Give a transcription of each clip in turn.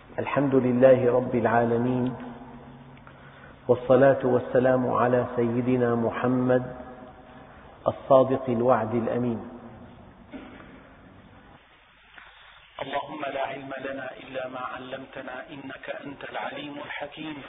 الحمد لله رب العالمين، والصلاة والسلام على سيدنا محمد الصادق الوعد الأمين. اللهم لا علم لنا إلا ما علمتنا إنك أنت العليم الحكيم.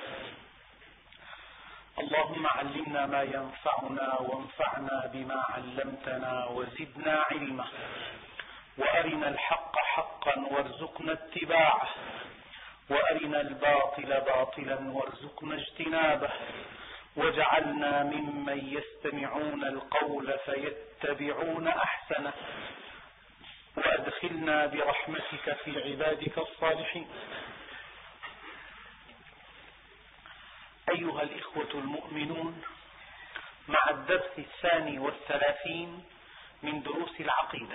اللهم علمنا ما ينفعنا وانفعنا بما علمتنا وزدنا علما، وأرنا الحق حقا وارزقنا اتباعه، وأرنا الباطل باطلا وارزقنا اجتنابه، واجعلنا ممن يستمعون القول فيتبعون أحسنه، وأدخلنا برحمتك في عبادك الصالحين. أيها الإخوة المؤمنون، مع الدرس 32 من دروس العقيدة.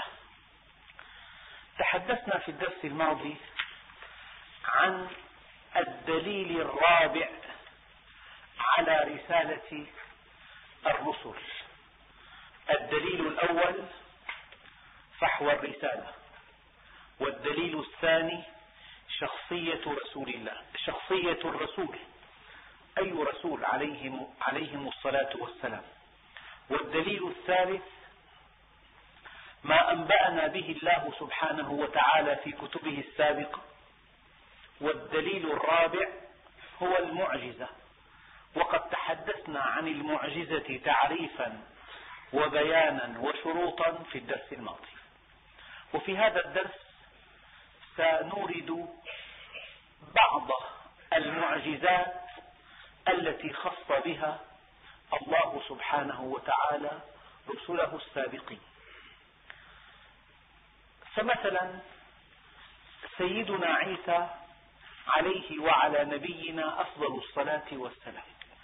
تحدثنا في الدرس الماضي عن الدليل الرابع على رسالة الرسل. الدليل الأول فحوى الرسالة، والدليل الثاني شخصية رسول الله، شخصية الرسول، أي رسول عليهم الصلاة والسلام. والدليل الثالث ما أنبأنا به الله سبحانه وتعالى في كتبه السابقة. والدليل الرابع هو المعجزة، وقد تحدثنا عن المعجزة تعريفا وبيانا وشروطا في الدرس الماضي. وفي هذا الدرس سنورد بعض المعجزات التي خص بها الله سبحانه وتعالى رسله السابقين. فمثلا سيدنا عيسى عليه وعلى نبينا أفضل الصلاة والسلام،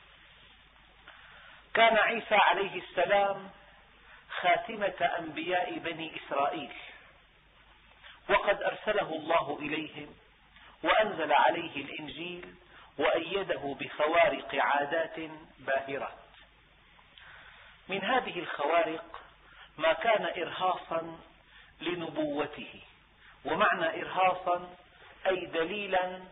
كان عيسى عليه السلام خاتمة أنبياء بني إسرائيل، وقد أرسله الله إليهم وأنزل عليه الإنجيل وأيده بخوارق عادات باهرات. من هذه الخوارق ما كان إرهاصا لنبوته، ومعنى إرهاصا أي دليلا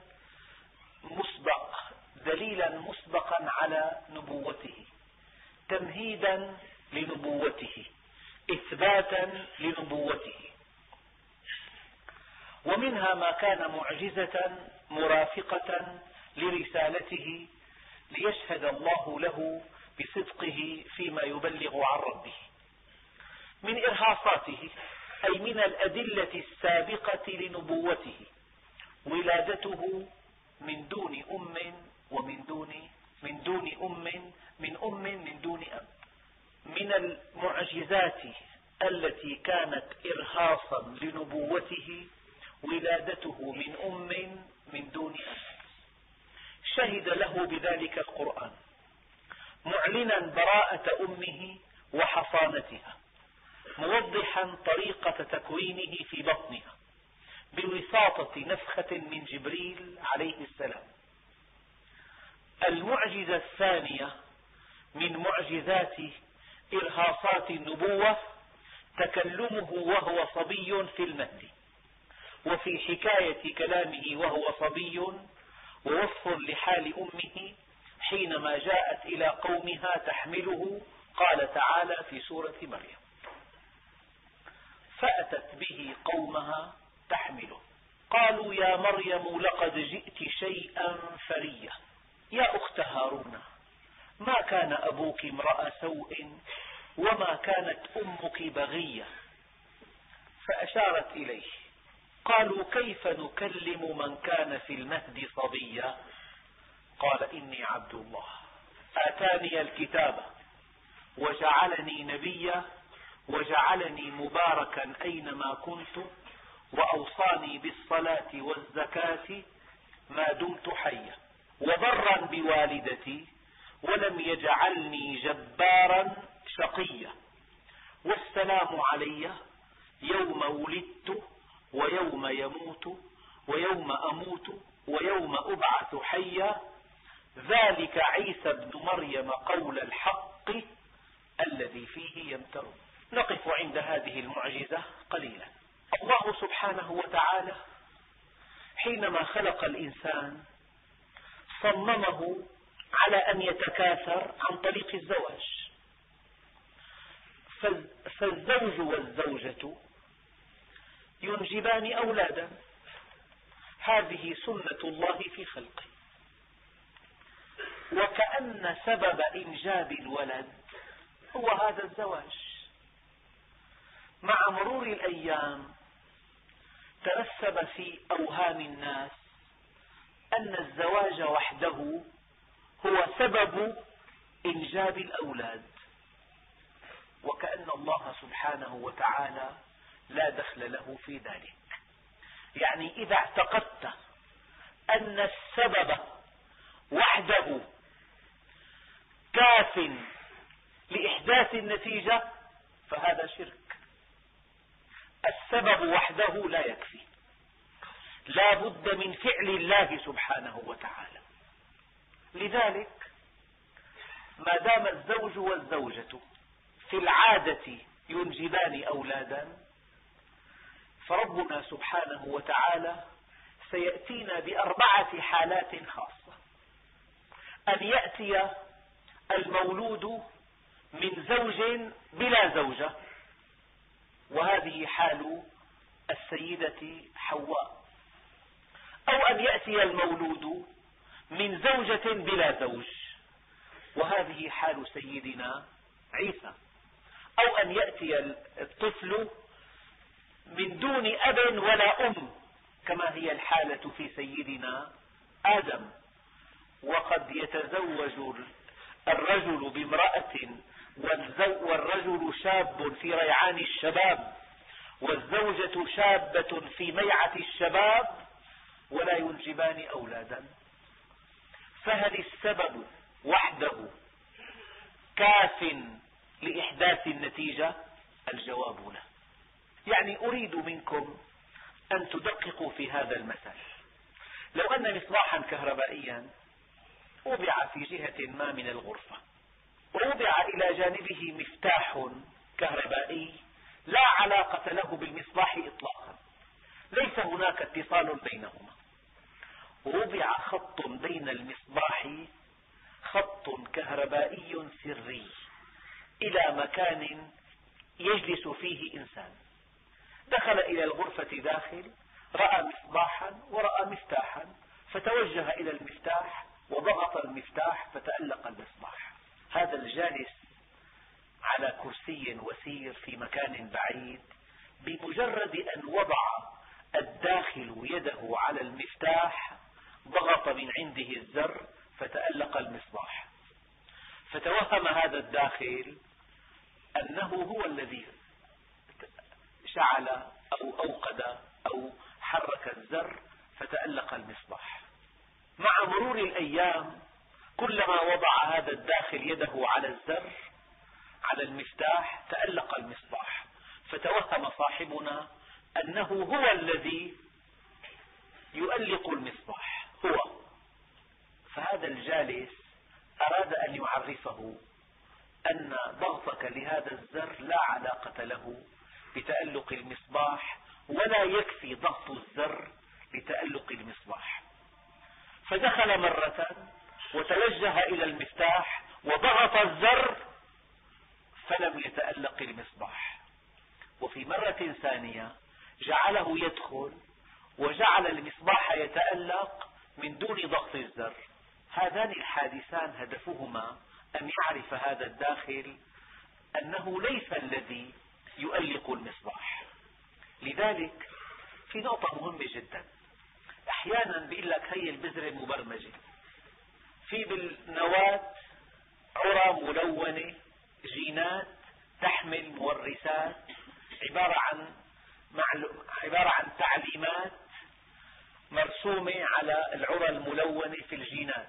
مسبقا على نبوته، تمهيدا لنبوته، إثباتا لنبوته. ومنها ما كان معجزة مرافقة لرسالته ليشهد الله له بصدقه فيما يبلغ عن ربه. من إرهاصاته أي من الأدلة السابقة لنبوته ولادته من دون أم من دون أب. من المعجزات التي كانت إرهاصا لنبوته ولادته من أم من دون أب. شهد له بذلك القرآن معلنا براءة أمه وحصانتها، موضحا طريقة تكوينه في بطنها بوساطة نفخة من جبريل عليه السلام. المعجزة الثانية من معجزات إرهاصات النبوة تكلمه وهو صبي في المهد، وفي حكاية كلامه وهو صبي، ووصف لحال أمه حينما جاءت إلى قومها تحمله. قال تعالى في سورة مريم: فأتت به قومها تحمله قالوا يا مريم لقد جئت شيئا فريا يا أخت هارون ما كان أبوك امرأ سوء وما كانت أمك بغية. فأشارت إليه. قالوا كيف نكلم من كان في المهد صبيا؟ قال إني عبد الله آتاني الكتاب وجعلني نبيا وجعلني مباركا أينما كنت وأوصاني بالصلاة والزكاة ما دمت حيا وبرا بوالدتي ولم يجعلني جبارا شقيا والسلام علي يوم ولدت ويوم يموت ويوم أموت ويوم أبعث حيا ذلك عيسى ابن مريم قول الحق الذي فيه يمترون. نقف عند هذه المعجزة قليلا. الله سبحانه وتعالى حينما خلق الإنسان صممه على أن يتكاثر عن طريق الزواج، فالزوج والزوجة ينجبان أولادا، هذه سنة الله في خلقه. وكأن سبب إنجاب الولد هو هذا الزواج. مع مرور الأيام ترسب في أوهام الناس أن الزواج وحده هو سبب إنجاب الأولاد، وكأن الله سبحانه وتعالى لا دخل له في ذلك. يعني إذا اعتقدت أن السبب وحده كاف لإحداث النتيجة فهذا شرك. السبب وحده لا يكفي، لا بد من فعل الله سبحانه وتعالى. لذلك ما دام الزوج والزوجة في العادة ينجبان أولادا، فربنا سبحانه وتعالى سيأتينا بأربعة حالات خاصة: أن يأتي المولود من زوج بلا زوجة، وهذه حال السيدة حواء، أو أن يأتي المولود من زوجة بلا زوج، وهذه حال سيدنا عيسى، أو أن يأتي الطفل من دون أب ولا أم، كما هي الحالة في سيدنا آدم. وقد يتزوج الرجل بامرأة والرجل شاب في ريعان الشباب، والزوجة شابة في ميعة الشباب، ولا ينجبان أولادا. فهل السبب وحده كاف لإحداث النتيجة؟ الجواب لا. يعني أريد منكم أن تدققوا في هذا المثل. لو أن مصباحا كهربائيا وضع في جهة ما من الغرفة، ووضع إلى جانبه مفتاح كهربائي لا علاقة له بالمصباح إطلاقا، ليس هناك اتصال بينهما، ووضع خط بين المصباح، خط كهربائي سري إلى مكان يجلس فيه إنسان، دخل إلى الغرفة داخل، رأى مصباحا ورأى مفتاحا، فتوجه إلى المفتاح وضغط المفتاح فتألق المصباح. هذا الجالس على كرسي وسير في مكان بعيد، بمجرد أن وضع الداخل يده على المفتاح ضغط من عنده الزر فتألق المصباح، فتوهم هذا الداخل أنه هو الذي شعل أو أوقد أو حرك الزر فتألق المصباح. مع مرور الأيام كلما وضع هذا الداخل يده على الزر على المفتاح تألق المصباح، فتوهم صاحبنا أنه هو الذي يؤلق المصباح هو. فهذا الجالس أراد أن يعرفه أن ضغطك لهذا الزر لا علاقة له بتألق المصباح، ولا يكفي ضغط الزر لتألق المصباح. فدخل مرة وتوجه إلى المفتاح وضغط الزر فلم يتألق المصباح، وفي مرة ثانية جعله يدخل وجعل المصباح يتألق من دون ضغط الزر. هذان الحادثان هدفهما أن يعرف هذا الداخل أنه ليس الذي يؤلق المصباح. لذلك في نقطة مهمة جدا، أحيانا بيقول لك هي البذرة المبرمجة، في بالنواة عرى ملونة، جينات تحمل مورثات عبارة عن تعليمات مرسومة على العرى الملونة في الجينات.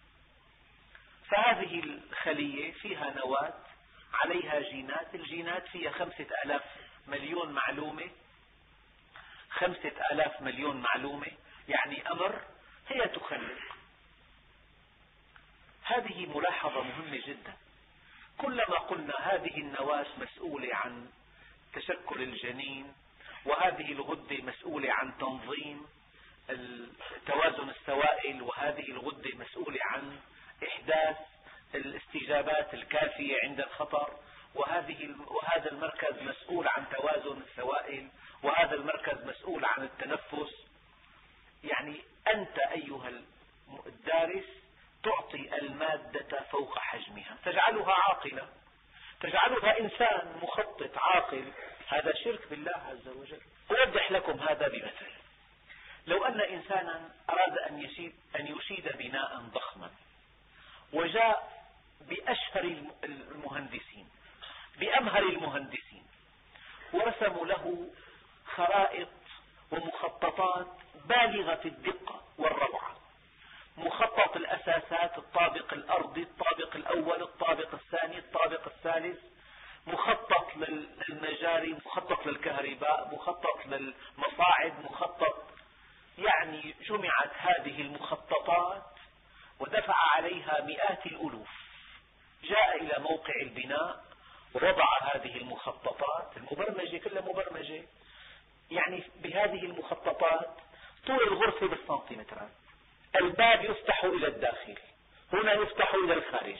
فهذه الخلية فيها نواة عليها جينات، الجينات فيها 5,000 مليون معلومة، 5,000 مليون معلومة، يعني أمر هي تخلق. هذه ملاحظة مهمة جدا. كلما قلنا هذه النواة مسؤولة عن تشكل الجنين، وهذه الغدة مسؤولة عن تنظيم توازن السوائل، وهذه الغدة مسؤولة عن إحداث الاستجابات الكافية عند الخطر، وهذا المركز مسؤول عن توازن السوائل، وهذا المركز مسؤول عن التنفس. يعني أنت أيها الدارس تعطي المادة فوق حجمها، تجعلها عاقلة، تجعلها إنسان مخطط عاقل. هذا شرك بالله عز وجل. أوضح لكم هذا بمثل. لو أن إنسانا أراد أن يشيد بناء ضخما، وجاء بأشهر المهندسين بأمهر المهندسين، ورسموا له خرائط ومخططات بالغة الدقة والروعة، مخطط الأساسات، الطابق الأرضي، الطابق الأول، الطابق الثاني، الطابق الثالث، مخطط للمجاري، مخطط للكهرباء، مخطط للمصاعد، مخطط. يعني جمعت هذه المخططات ودفع عليها مئات الألوف. جاء إلى موقع البناء ووضع هذه المخططات المبرمجة، كلها مبرمجة. يعني بهذه المخططات طول الغرفة بالسنتيمترات، الباب يفتح إلى الداخل، هنا يفتح إلى الخارج،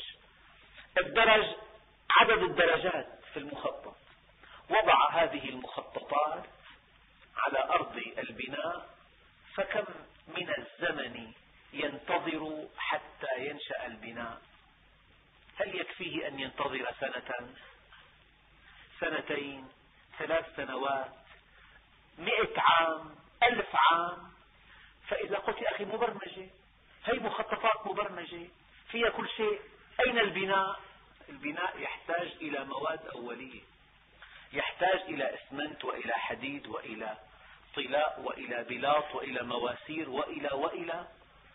عدد الدرجات في المخطط. وضع هذه المخططات على أرض البناء، فكم من الزمن ينتظر حتى ينشأ البناء؟ هل يكفيه أن ينتظر سنة، سنتين، 3 سنوات، 100 عام، 1000 عام؟ فإذا قلت يا أخي مبرمجة، هي مخططات مبرمجة فيها كل شيء، أين البناء؟ البناء يحتاج إلى مواد أولية، يحتاج إلى إسمنت وإلى حديد وإلى طلاء وإلى بلاط وإلى مواسير وإلى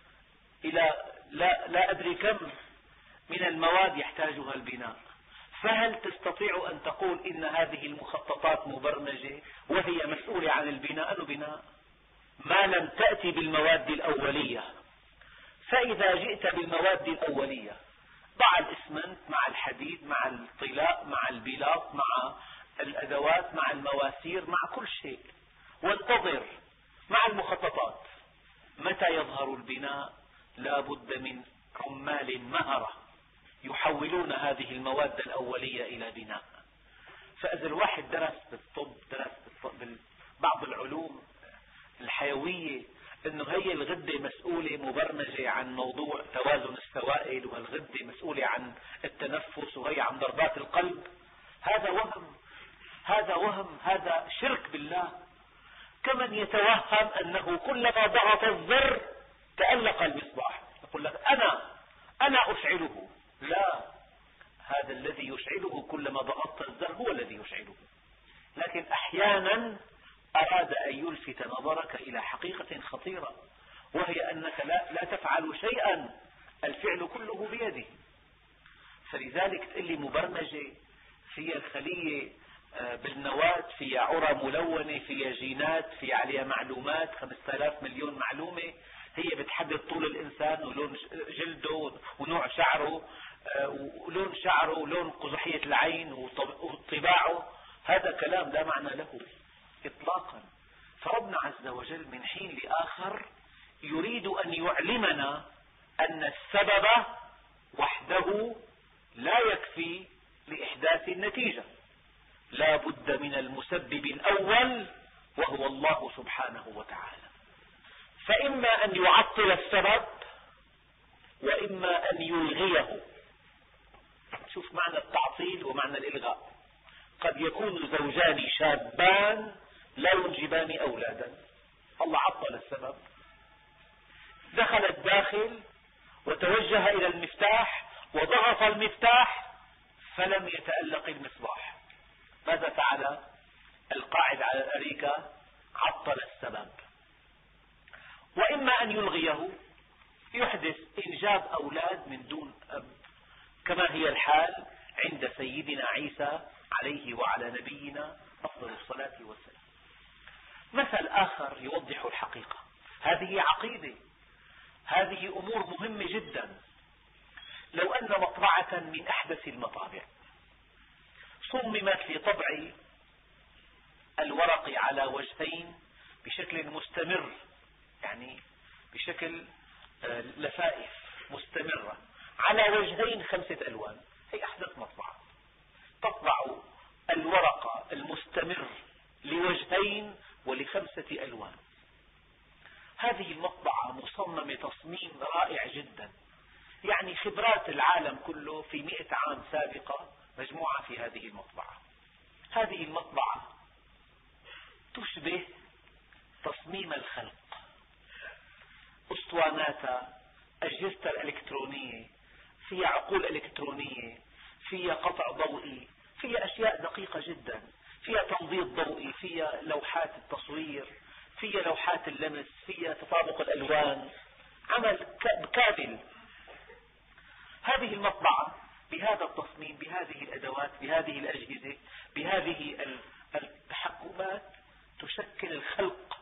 لا أدري كم من المواد يحتاجها البناء. فهل تستطيع أن تقول إن هذه المخططات مبرمجة وهي مسؤولة عن البناء؟ بناء ما لم تأتي بالمواد الأولية. فإذا جئت بالمواد الأولية، ضع الإسمنت مع الحديد مع الطلاء مع البلاط مع الأدوات مع المواسير مع كل شيء، وانتظر مع المخططات. متى يظهر البناء؟ لا بد من عمال مهرة يحولون هذه المواد الأولية إلى بناء. فإذا الواحد درس بالطب، درس بعض العلوم الحيوية، انه هي الغدة مسؤولة مبرمجة عن موضوع توازن السوائل، والغدة مسؤولة عن التنفس، وهي عن ضربات القلب، هذا وهم، هذا شرك بالله. كمن يتوهم أنه كلما ضغط الزر تألق المصباح، يقول لك أنا أشعله. لا، هذا الذي يشعله كلما ضغطت الزر هو الذي يشعله. لكن أحيانا أراد أن يلفت نظرك إلى حقيقة خطيرة، وهي أنك لا تفعل شيئا، الفعل كله بيده. فلذلك تقول لي مبرمجة، فيها الخلية بالنواة، فيها عرى ملونة، فيها جينات، فيها عليها معلومات، 5000 مليون معلومة، هي بتحدد طول الإنسان ولون جلده ونوع شعره ولون قزحية العين وطباعه. هذا كلام لا معنى له إطلاقا. فربنا عز وجل من حين لآخر يريد أن يعلمنا أن السبب وحده لا يكفي لإحداث النتيجة، لا بد من المسبب الأول وهو الله سبحانه وتعالى. فإما أن يعطل السبب وإما أن يلغيه. شوف معنى التعطيل ومعنى الإلغاء. قد يكون زوجان شابان لا ينجبان أولادا، الله عطل السبب، دخل الداخل وتوجه إلى المفتاح وضغط المفتاح فلم يتألق المصباح. ماذا فعل؟ القاعد على الأريكة عطل السبب. وإما أن يلغيه، يحدث إنجاب أولاد من دون أب، كما هي الحال عند سيدنا عيسى عليه وعلى نبينا أفضل الصلاة والسلام. مثل آخر يوضح الحقيقة. هذه عقيدة، هذه أمور مهمة جدا. لو أن مطبعة من أحدث المطابع صممت لطبع الورق على وجهين بشكل مستمر يعني بشكل لفائف مستمرة على وجهين 5 ألوان. هي أحدث مطبعة تطبع الورقة المستمر لوجهين ول5 ألوان. هذه المطبعة مصممة تصميم رائع جدا، يعني خبرات العالم كله في 100 عام سابقة مجموعة في هذه المطبعة. هذه المطبعة تشبه تصميم الخلق، أسطواناتها، أجهزتها الإلكترونية، فيها عقول إلكترونية، فيها قطع ضوئي، فيها أشياء دقيقة جدا، فيها تنضيد ضوئي، فيها لوحات التصوير، فيها لوحات اللمس، فيها تطابق الألوان، عمل كامل. هذه المطبعة بهذا التصميم، بهذه الأدوات، بهذه الأجهزة، بهذه التحكمات تشكل الخلق.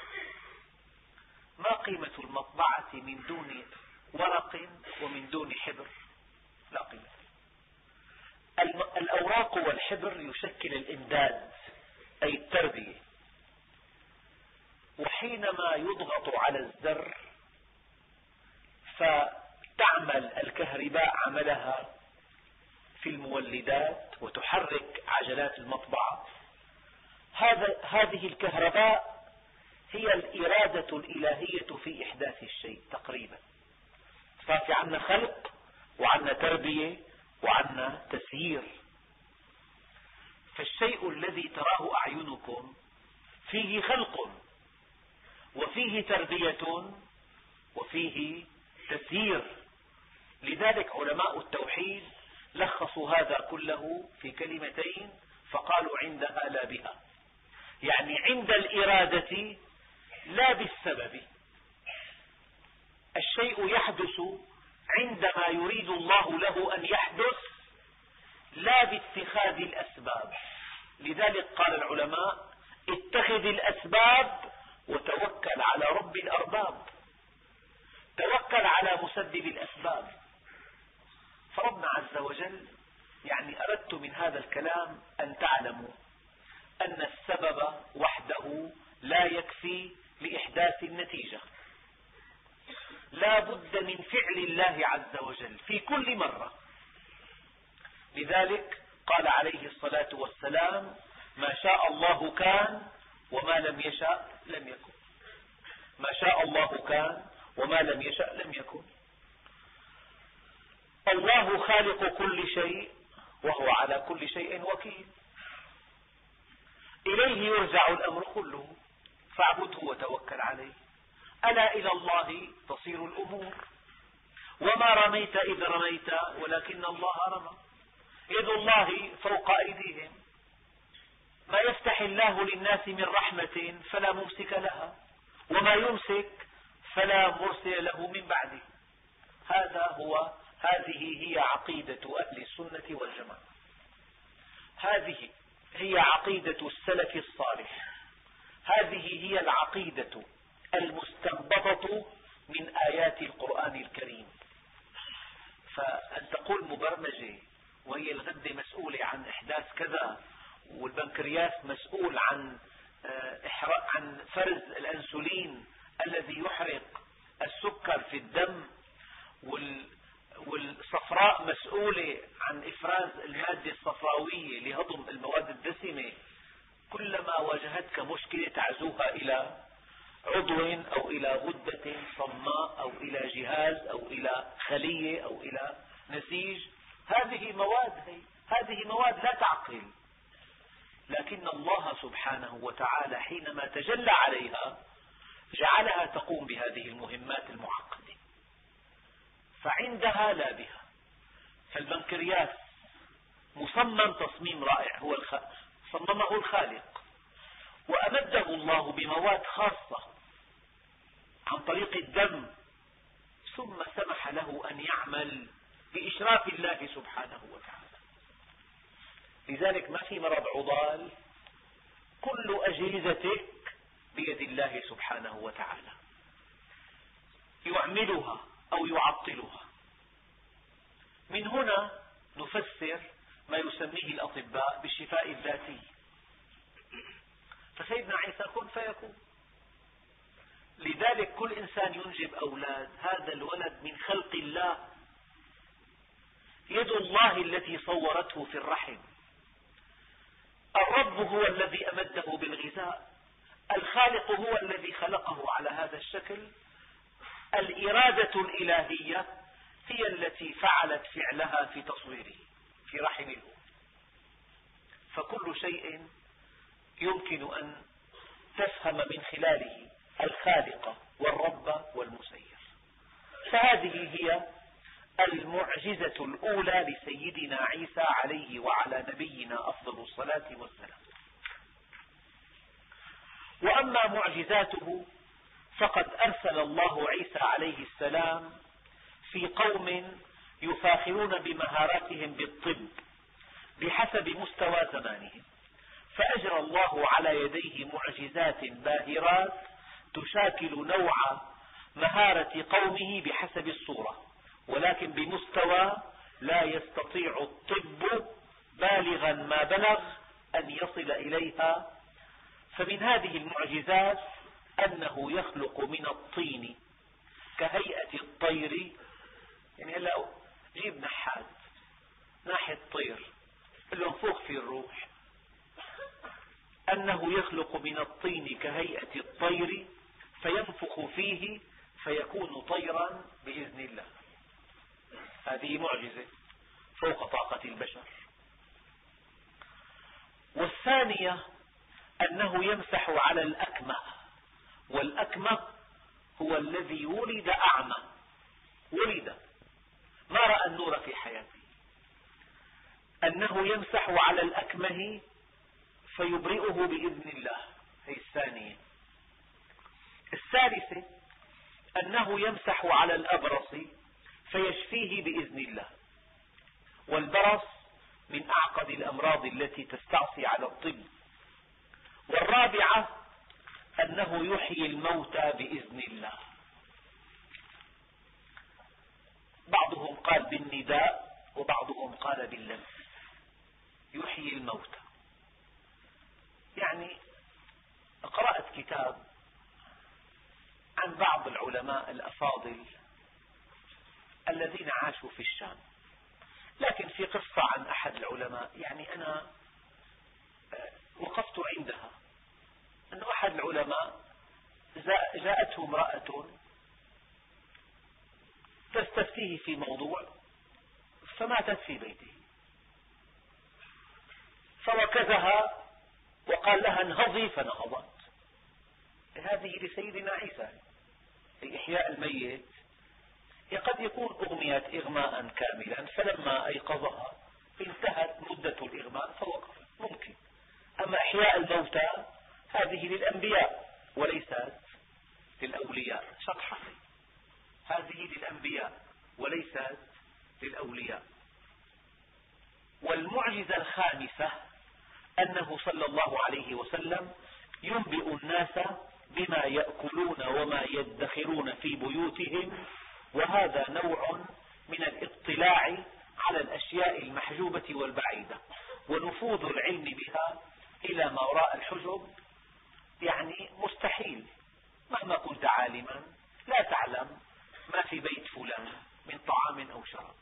ما قيمة المطبعة من دون ورق ومن دون حبر؟ لا قيمة. الأوراق والحبر يشكل الإمداد أي التربية، وحينما يضغط على الزر فتعمل الكهرباء عملها في المولدات وتحرك عجلات المطبعة. هذه الكهرباء هي الإرادة الإلهية في إحداث الشيء تقريبا. ففي عنا خلق وعنا تربية وعنا تسيير. فالشيء الذي تراه أعينكم فيه خلق وفيه تربية وفيه تسيير. لذلك علماء التوحيد لخصوا هذا كله في كلمتين فقالوا عندها لا بها، يعني عند الإرادة لا بالسبب. الشيء يحدث عندما يريد الله له أن يحدث، لا باتخاذ الأسباب. لذلك قال العلماء اتخذ الأسباب وتوكل على رب الأرباب. توكل على مسبب الأسباب. فربنا عز وجل يعني أردت من هذا الكلام أن تعلموا أن السبب وحده لا يكفي لإحداث النتيجة. لا بد من فعل الله عز وجل في كل مرة. لذلك قال عليه الصلاة والسلام ما شاء الله كان وما لم يشاء لم يكن. ما شاء الله كان وما لم يشاء لم يكن. الله خالق كل شيء وهو على كل شيء وكيل. إليه يرجع الأمر كله فاعبده وتوكل عليه. ألا إلى الله تصير الأمور. وما رميت إذ رميت ولكن الله رمى. يد الله فوق أيديهم. ما يفتح الله للناس من رحمة فلا ممسك لها وما يمسك فلا مرسل له من بعده. هذه هي عقيدة أهل السنة والجماعة. هذه هي عقيدة السلف الصالح. هذه هي العقيدة المستنبطة من آيات القرآن الكريم. فأن تقول مبرمجة وهي الغدة مسؤولة عن إحداث كذا، والبنكرياس مسؤول عن فرز الأنسولين الذي يحرق السكر في الدم، والصفراء مسؤولة عن إفراز المادة الصفراوية لهضم المواد الدسمة. كلما واجهتك مشكلة تعزوها إلى عضو أو إلى غدة صماء أو إلى جهاز أو إلى خلية أو إلى نسيج. هذه مواد لا تعقل، لكن الله سبحانه وتعالى حينما تجلى عليها جعلها تقوم بهذه المهمات المعقدة. فعندها لا بها. فالبنكرياس مصمم تصميم رائع، صممه الخالق وأمده الله بمواد خاصة عن طريق الدم، ثم سمح له أن يعمل بإشراف الله سبحانه وتعالى. لذلك ما في مرض عضال، كل أجهزتك بيد الله سبحانه وتعالى، يعملها أو يعطلها. من هنا نفسر ما يسميه الأطباء بالشفاء الذاتي. فسيدنا عيسى كن فيكون. لذلك كل إنسان ينجب أولاد، هذا الولد من خلق الله، يد الله التي صورته في الرحم. الرب هو الذي أمده بالغذاء، الخالق هو الذي خلقه على هذا الشكل، الإرادة الإلهية هي التي فعلت فعلها في تصويره في رحم الأم. فكل شيء يمكن أن تفهم من خلاله الخالق والرب والمسير. فهذه هي المعجزة الأولى لسيدنا عيسى عليه وعلى نبينا أفضل الصلاة والسلام. وأما معجزاته فقد أرسل الله عيسى عليه السلام في قوم يفاخرون بمهاراتهم بالطب بحسب مستوى زمانهم، فأجرى الله على يديه معجزات باهرات تشاكل نوع مهارة قومه بحسب الصورة، ولكن بمستوى لا يستطيع الطب بالغا ما بلغ أن يصل إليها. فمن هذه المعجزات أنه يخلق من الطين كهيئة الطير. يعني هلا جيب نحات ناحية طير قل له انفخ في الروح، أنه يخلق من الطين كهيئة الطير فينفخ فيه فيكون طيرا بإذن الله. هذه معجزة فوق طاقة البشر. والثانية أنه يمسح على الأكمه، والأكمه هو الذي ولد أعمى، ولد ما رأى النور في حياته، أنه يمسح على الأكمه فيبرئه بإذن الله، هي الثانية. الثالثة أنه يمسح على الأبرص فيشفيه بإذن الله، والبرص من أعقد الأمراض التي تستعصي على الطب. والرابعة أنه يحيي الموتى بإذن الله. بعضهم قال بالنداء وبعضهم قال باللمس. يحيي الموتى، يعني قرأت كتاب عن بعض العلماء الأفاضل الذين عاشوا في الشام، لكن في قصة عن أحد العلماء يعني أنا وقفت عندها، أن أحد العلماء جاءته امرأة تستفتيه في موضوع فماتت في بيته، فوكزها وقال لها انهضي فنهضت. هذه لسيدنا عيسى إحياء الميت. قد يكون أغميت إغماء كاملا فلما أيقظها انتهت مدة الإغماء فوقفت، ممكن. أما إحياء الموتى هذه للأنبياء وليست للأولياء، شطحة، هذه للأنبياء وليست للأولياء. والمعجزة الخامسة أنه صلى الله عليه وسلم ينبئ الناس بما يأكلون وما يدخرون في بيوتهم، وهذا نوع من الاطلاع على الأشياء المحجوبة والبعيدة، ونفوذ العلم بها إلى ما وراء الحجب. يعني مستحيل مهما كنت عالما لا تعلم ما في بيت فلان من طعام أو شراب.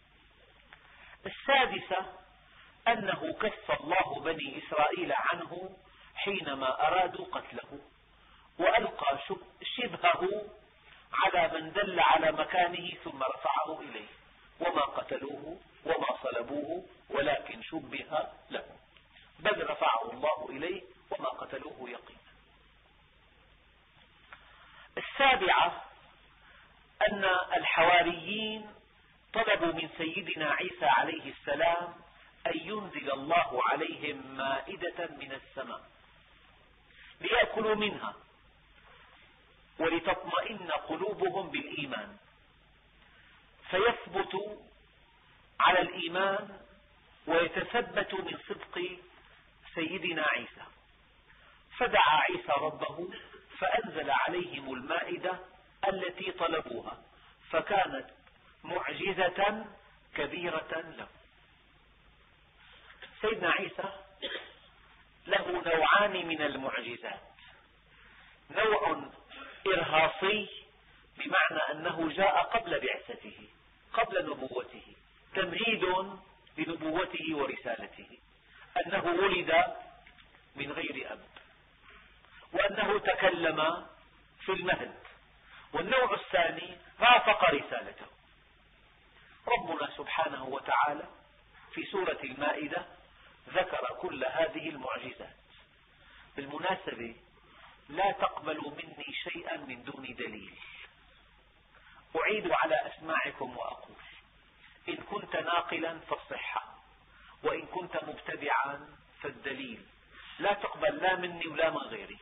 السادسة أنه كف الله بني إسرائيل عنه حينما أرادوا قتله، وألقى شبهه على من دل على مكانه ثم رفعه إليه، وما قتلوه وما صلبوه ولكن شبه له، بل رفعه الله إليه وما قتلوه يقينا. السابعة أن الحواريين طلبوا من سيدنا عيسى عليه السلام أن ينزل الله عليهم مائدة من السماء ليأكلوا منها ولتطمئن قلوبهم بالإيمان، فيثبتوا على الإيمان ويتثبتوا من صدق سيدنا عيسى. فدعا عيسى ربه فأنزل عليهم المائدة التي طلبوها، فكانت معجزة كبيرة له. سيدنا عيسى له نوعان من المعجزات، نوع إرهاصي بمعنى أنه جاء قبل بعثته، قبل نبوته، تمهيد لنبوته ورسالته، أنه ولد من غير أب، وأنه تكلم في المهد. والنوع الثاني رافق رسالته. ربنا سبحانه وتعالى في سورة المائدة ذكر كل هذه المعجزات. بالمناسبة لا تقبلوا مني شيئا من دون دليل. أعيد على أسماعكم وأقول: إن كنت ناقلا فالصحة، وإن كنت مبتدعا فالدليل. لا تقبل لا مني ولا من غيري.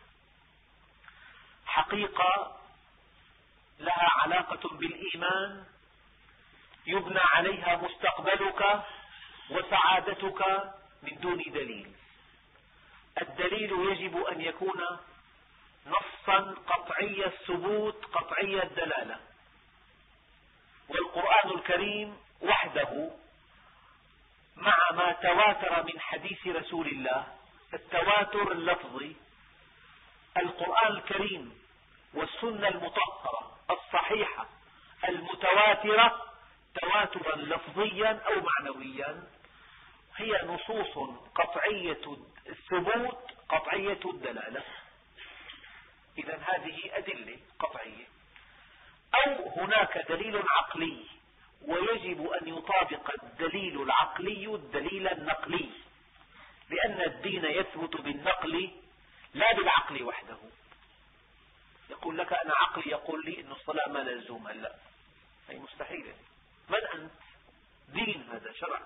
حقيقة لها علاقة بالإيمان يبنى عليها مستقبلك وسعادتك من دون دليل. الدليل يجب أن يكون نصا قطعي الثبوت قطعي الدلالة. والقرآن الكريم وحده مع ما تواتر من حديث رسول الله، التواتر اللفظي، القرآن الكريم والسنة المطهرة الصحيحة المتواترة تواترا لفظيا أو معنويا، هي نصوص قطعية الثبوت قطعية الدلالة. إذن هذه أدلة قطعية. أو هناك دليل عقلي ويجب أن يطابق الدليل العقلي الدليل النقلي، لأن الدين يثبت بالنقل لا بالعقل وحده. يقول لك أنا عقلي يقول لي أن الصلاة ما لزوم، لا، هي مستحيلة. من أنت؟ دين، هذا شرع.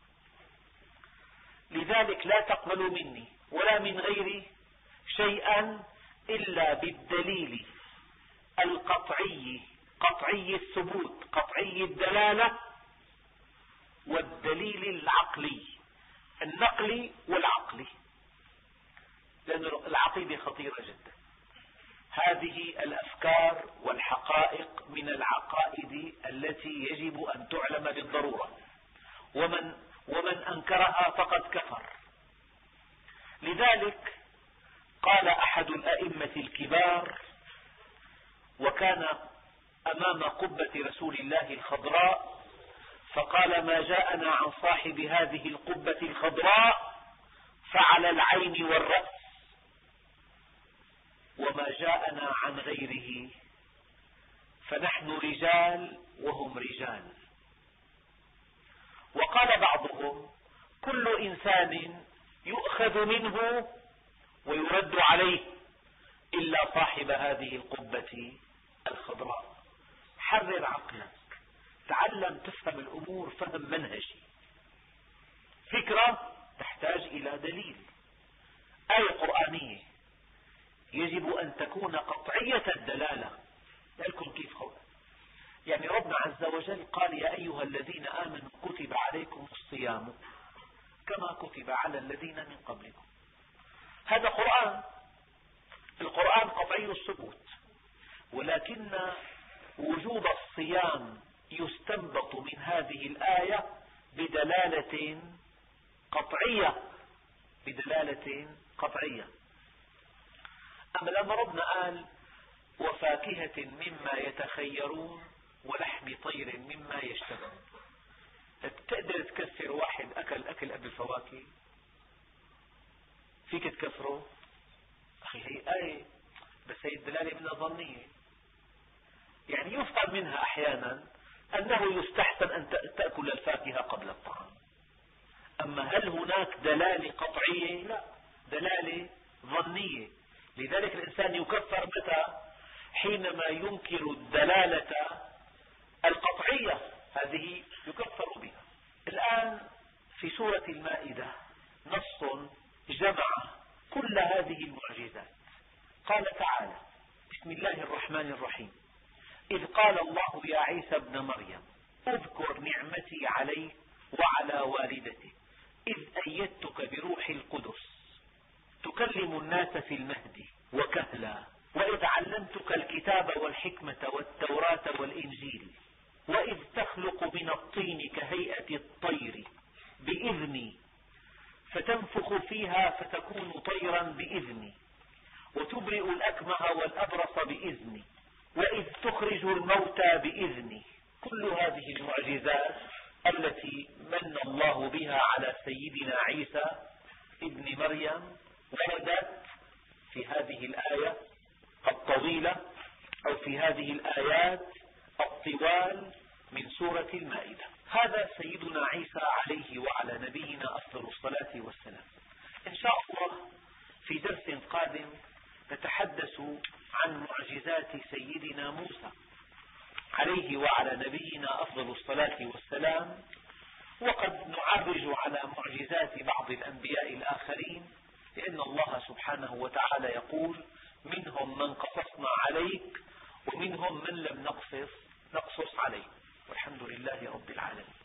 لذلك لا تقبلوا مني ولا من غيري شيئا إلا بالدليل القطعي قطعي الثبوت قطعي الدلالة، والدليل العقلي النقلي والعقلي، لأن العقيدة خطيرة جدا. هذه الأفكار والحقائق من العقائد التي يجب أن تعلم بالضرورة، ومن أنكرها فقد كفر. لذلك قال أحد الأئمة الكبار، وكان أمام قبة رسول الله الخضراء، فقال: ما جاءنا عن صاحب هذه القبة الخضراء فعلى العين والرأس، وما جاءنا عن غيره فنحن رجال وهم رجال. وقال بعضهم: كل إنسان يؤخذ منه ويرد عليه إلا صاحب هذه القبة الخضراء. حرر عقلك، تعلم تفهم الأمور فهم منهجي. فكرة تحتاج إلى دليل. آية قرآنية يجب أن تكون قطعية الدلالة. لكم كيف خلق؟ يعني ربنا عز وجل قال: يا أيها الذين آمنوا كتب عليكم الصيام كما كتب على الذين من قبلكم. هذا قرآن. القرآن قطعي الثبوت، ولكن وجوب الصيام يستنبط من هذه الآية بدلالة قطعية. أما لما ربنا قال: وفاكهة مما يتخيرون ولحم طير مما يشتهون، تقدر تكفر واحد أكل قبل الفواكه؟ فيك تكفره؟ أخي هي آية، بس هي الدلالة منها ظنية. يعني يفهم منها أحيانا أنه يستحسن أن تأكل الفاكهة قبل الطعام. أما هل هناك دلالة قطعية؟ لا، دلالة ظنية. لذلك الإنسان يكفر متى؟ حينما ينكر الدلالة القطعية، هذه يكفر بها. الآن في سورة المائدة نص جمع كل هذه المعجزات. قال تعالى: بسم الله الرحمن الرحيم: إذ قال الله يا عيسى ابن مريم اذكر نعمتي عليك وعلى والدتك إذ أيدتك بروح القدس تكلم الناس في المهد وكهلا وإذ علمتك الكتاب والحكمة والتوراة والإنجيل وإذ تخلق من الطين كهيئة الطير بإذني فتنفخ فيها فتكون طيرا بإذني وتبرئ الأكمه والأبرص بإذني وإذ تخرج الموتى بإذني. كل هذه المعجزات التي من الله بها على سيدنا عيسى ابن مريم وردت في هذه الآية الطويلة أو في هذه الآيات الطوال من سورة المائدة. هذا سيدنا عيسى عليه وعلى نبينا أفضل الصلاة والسلام. إن شاء الله في درس قادم نتحدث عن معجزات سيدنا موسى عليه وعلى نبينا أفضل الصلاة والسلام، وقد نعرج على معجزات بعض الأنبياء الآخرين، لأن الله سبحانه وتعالى يقول: منهم من قصصنا عليك ومنهم من لم نقصص عليك، والحمد لله رب العالمين.